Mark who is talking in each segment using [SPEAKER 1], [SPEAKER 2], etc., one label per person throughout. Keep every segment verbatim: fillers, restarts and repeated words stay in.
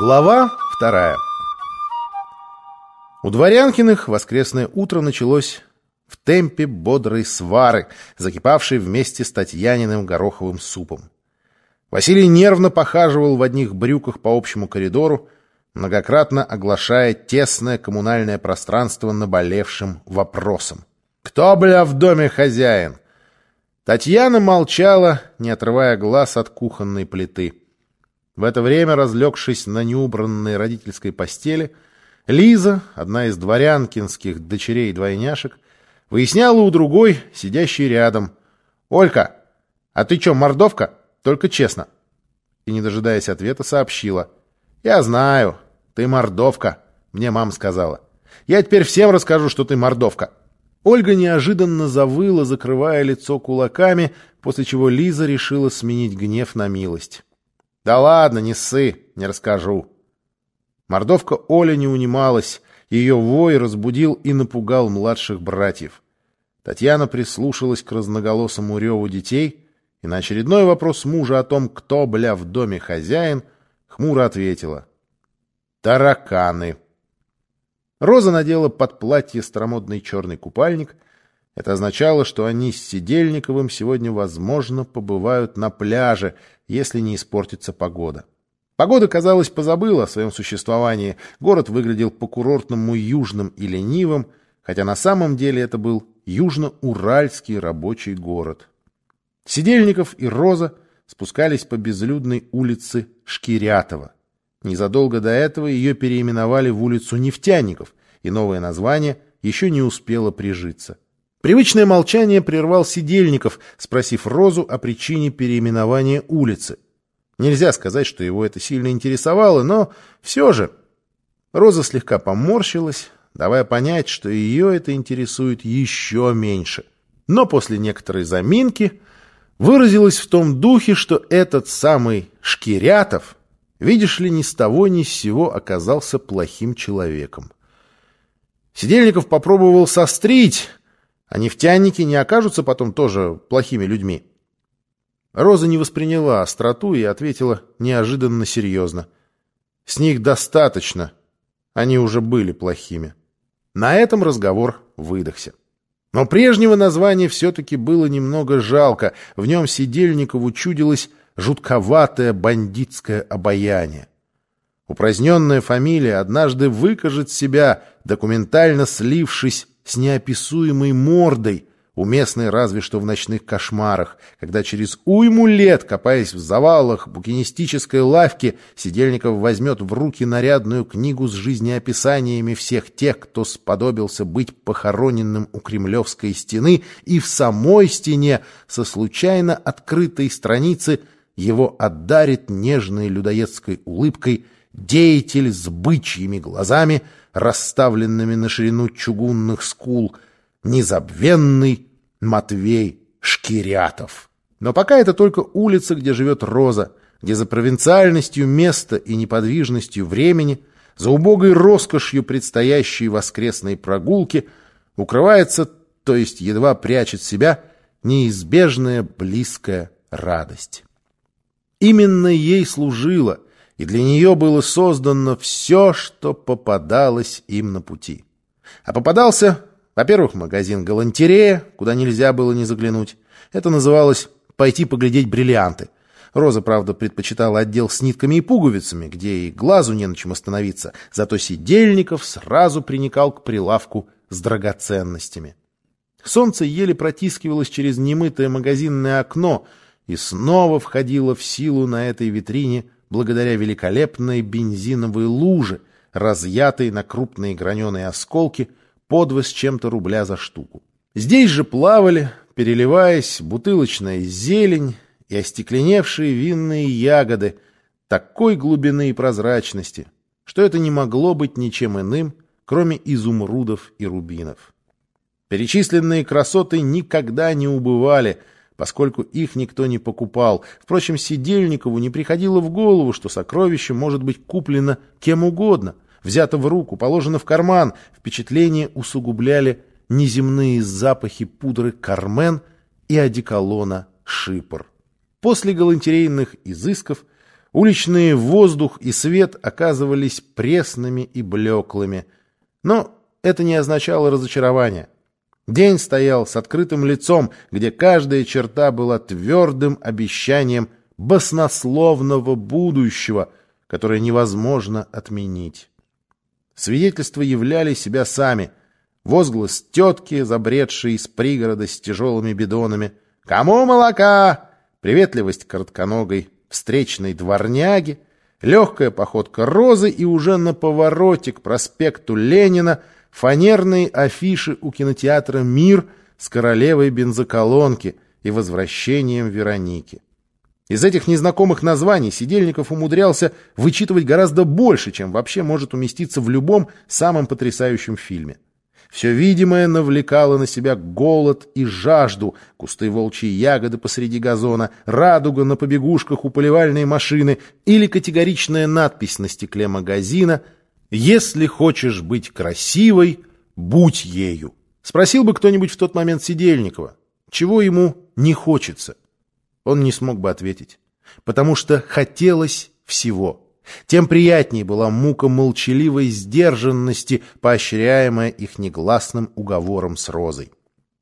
[SPEAKER 1] Глава вторая. У Дворянкиных воскресное утро началось в темпе бодрой свары, закипавшей вместе с Татьяниным гороховым супом. Василий нервно похаживал в одних брюках по общему коридору, многократно оглашая тесное коммунальное пространство наболевшим вопросом: «Кто, бля, в доме хозяин?» Татьяна молчала, не отрывая глаз от кухонной плиты. В это время, разлегшись на неубранной родительской постели, Лиза, одна из дворянкинских дочерей-двойняшек, выясняла у другой, сидящей рядом: «Олька, а ты чё, мордовка? Только честно». И, не дожидаясь ответа, сообщила: «Я знаю, ты мордовка, мне мама сказала. Я теперь всем расскажу, что ты мордовка». Ольга неожиданно завыла, закрывая лицо кулаками, после чего Лиза решила сменить гнев на милость. «Да ладно, не ссы, не расскажу». Мордовка Оля не унималась, ее вой разбудил и напугал младших братьев. Татьяна прислушалась к разноголосому реву детей и на очередной вопрос мужа о том, кто, бля, в доме хозяин, хмуро ответила: «Тараканы». Роза надела под платье старомодный черный купальник. Это означало, что они с Сидельниковым сегодня, возможно, побывают на пляже, если не испортится погода. Погода, казалось, позабыла о своем существовании. Город выглядел по-курортному южным и ленивым, хотя на самом деле это был южно-уральский рабочий город. Сидельников и Роза спускались по безлюдной улице Шкирятова. Незадолго до этого ее переименовали в улицу Нефтяников, и новое название еще не успело прижиться. Привычное молчание прервал Сидельников, спросив Розу о причине переименования улицы. Нельзя сказать, что его это сильно интересовало, но все же. Роза слегка поморщилась, давая понять, что ее это интересует еще меньше. Но после некоторой заминки выразилась в том духе, что этот самый Шкирятов, видишь ли, ни с того ни с сего оказался плохим человеком. Сидельников попробовал сострить, а нефтяники не окажутся потом тоже плохими людьми. Роза не восприняла остроту и ответила неожиданно серьезно: «С них достаточно, они уже были плохими». На этом разговор выдохся. Но прежнего названия все-таки было немного жалко, в нем Сидельникову чудилось жутковатое бандитское обаяние. Упраздненная фамилия однажды выкажет себя, документально слившись с неописуемой мордой, уместной разве что в ночных кошмарах, когда через уйму лет, копаясь в завалах букинистической лавки, Сидельников возьмет в руки нарядную книгу с жизнеописаниями всех тех, кто сподобился быть похороненным у Кремлевской стены, и в самой стене со случайно открытой страницы его одарит нежной людоедской улыбкой деятель с бычьими глазами, расставленными на ширину чугунных скул, незабвенный Матвей Шкирятов. Но пока это только улица, где живет Роза, где за провинциальностью места и неподвижностью времени, за убогой роскошью предстоящей воскресной прогулки укрывается, то есть едва прячет себя, неизбежная близкая радость. Именно ей служило, и для нее было создано все, что попадалось им на пути. А попадался, во-первых, магазин «Галантерея», куда нельзя было не заглянуть. Это называлось «пойти поглядеть бриллианты». Роза, правда, предпочитала отдел с нитками и пуговицами, где и глазу не на чем остановиться, зато Сидельников сразу приникал к прилавку с драгоценностями. Солнце еле протискивалось через немытое магазинное окно и снова входило в силу на этой витрине благодаря великолепной бензиновой луже, разъятой на крупные граненые осколки, по два с чем-то рубля за штуку. Здесь же плавали, переливаясь, бутылочная зелень и остекленевшие винные ягоды такой глубины и прозрачности, что это не могло быть ничем иным, кроме изумрудов и рубинов. Перечисленные красоты никогда не убывали, поскольку их никто не покупал. Впрочем, Сидельникову не приходило в голову, что сокровище может быть куплено кем угодно, взято в руку, положено в карман. Впечатление усугубляли неземные запахи пудры «Кармен» и одеколона «Шипр». После галантерейных изысков Уличный воздух и свет оказывались пресными и блеклыми. Но это не означало разочарования. День стоял с открытым лицом, где каждая черта была твердым обещанием баснословного будущего, которое невозможно отменить. Свидетельства являли себя сами. Возглас тетки, забредшей из пригорода с тяжелыми бидонами. «Кому молока?» Приветливость коротконогой встречной дворняги, легкая походка Розы и уже на повороте к проспекту Ленина фанерные афиши у кинотеатра «Мир» с королевой бензоколонки и возвращением Вероники. Из этих незнакомых названий Сидельников умудрялся вычитывать гораздо больше, чем вообще может уместиться в любом самом потрясающем фильме. Все видимое навлекало на себя голод и жажду: кусты волчьей ягоды посреди газона, радуга на побегушках у поливальной машины или категоричная надпись на стекле магазина «Если хочешь быть красивой, будь ею». Спросил бы кто-нибудь в тот момент Сидельникова, чего ему не хочется. Он не смог бы ответить, потому что хотелось всего. Тем приятнее была мука молчаливой сдержанности, поощряемая их негласным уговором с Розой.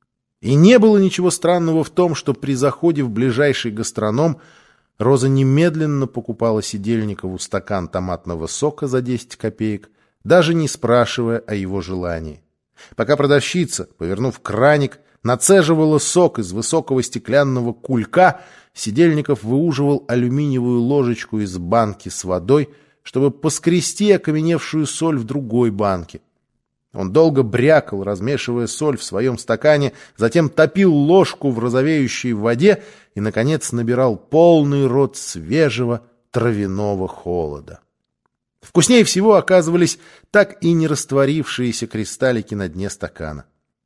[SPEAKER 1] И не было ничего странного в том, что при заходе в ближайший гастроном Роза немедленно покупала Сидельникову стакан томатного сока за десять копеек, даже не спрашивая о его желании. Пока продавщица, повернув краник, нацеживала сок из высокого стеклянного кулька, Сидельников выуживал алюминиевую ложечку из банки с водой, чтобы поскрести окаменевшую соль в другой банке. Он долго брякал, размешивая соль в своем стакане, затем топил ложку в розовеющей воде и, наконец, набирал полный рот свежего травяного холода. Вкуснее всего оказывались так и не растворившиеся кристаллики на дне стакана.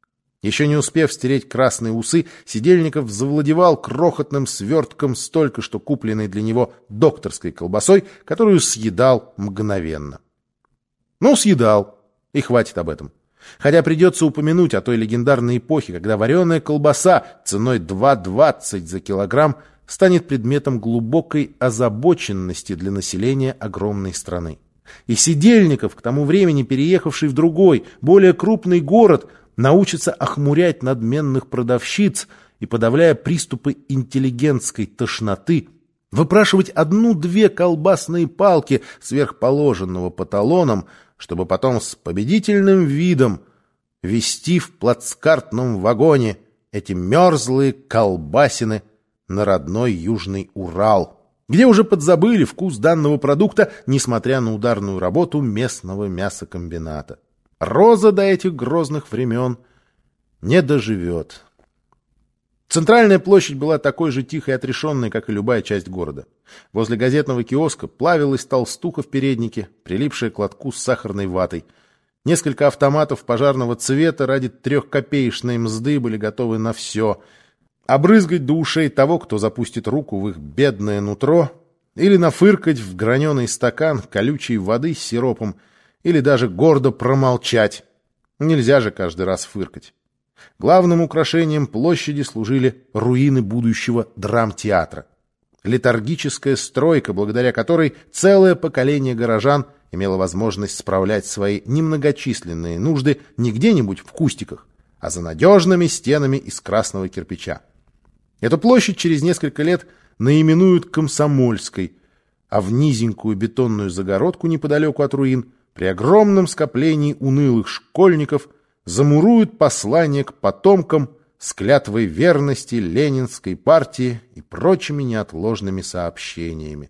[SPEAKER 1] Еще не успев стереть красные усы, Сидельников завладевал крохотным свертком с только что купленной для него докторской колбасой, которую съедал мгновенно. Ну, съедал, и хватит об этом. Хотя придется упомянуть о той легендарной эпохе, когда вареная колбаса ценой два двадцать за килограмм станет предметом глубокой озабоченности для населения огромной страны. И Сидельников, к тому времени переехавший в другой, более крупный город, научится охмурять надменных продавщиц и, подавляя приступы интеллигентской тошноты, выпрашивать одну-две колбасные палки сверхположенного по талонам, чтобы потом с победительным видом везти в плацкартном вагоне эти мерзлые колбасины на родной Южный Урал, где уже подзабыли вкус данного продукта, несмотря на ударную работу местного мясокомбината. Роза до этих грозных времен не доживет. Центральная площадь была такой же тихой и отрешенной, как и любая часть города. Возле газетного киоска плавилась толстуха в переднике, прилипшая к лотку с сахарной ватой. Несколько автоматов пожарного цвета ради трехкопеечной мзды были готовы на все. Обрызгать до ушей того, кто запустит руку в их бедное нутро, или нафыркать в граненый стакан колючей воды с сиропом, или даже гордо промолчать. Нельзя же каждый раз фыркать. Главным украшением площади служили руины будущего драмтеатра. Летаргическая стройка, благодаря которой целое поколение горожан имело возможность справлять свои немногочисленные нужды не где-нибудь в кустиках, а за надежными стенами из красного кирпича. Эту площадь через несколько лет наименуют Комсомольской, а в низенькую бетонную загородку неподалеку от руин при огромном скоплении унылых школьников замуруют послание к потомкам с клятвой верности Ленинской партии и прочими неотложными сообщениями.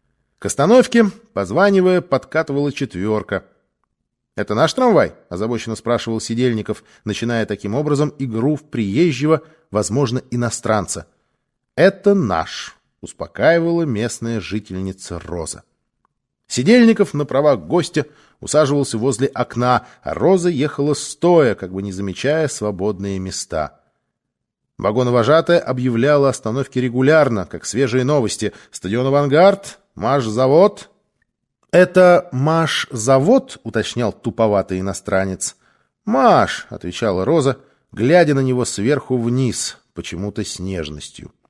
[SPEAKER 1] К остановке, позванивая, подкатывала четверка. «Это наш трамвай?» — озабоченно спрашивал Сидельников, начиная таким образом игру в приезжего, возможно, иностранца. «Это наш», — успокаивала местная жительница Роза. Сидельников на правах гостя усаживался возле окна, а Роза ехала стоя, как бы не замечая свободные места. Вагоновожатая объявляла остановки регулярно, как свежие новости. «Стадион «Авангард», «Машзавод». «Это Машзавод?» — уточнял туповатый иностранец. «Маш», — отвечала Роза, глядя на него сверху вниз, почему-то с нежностью.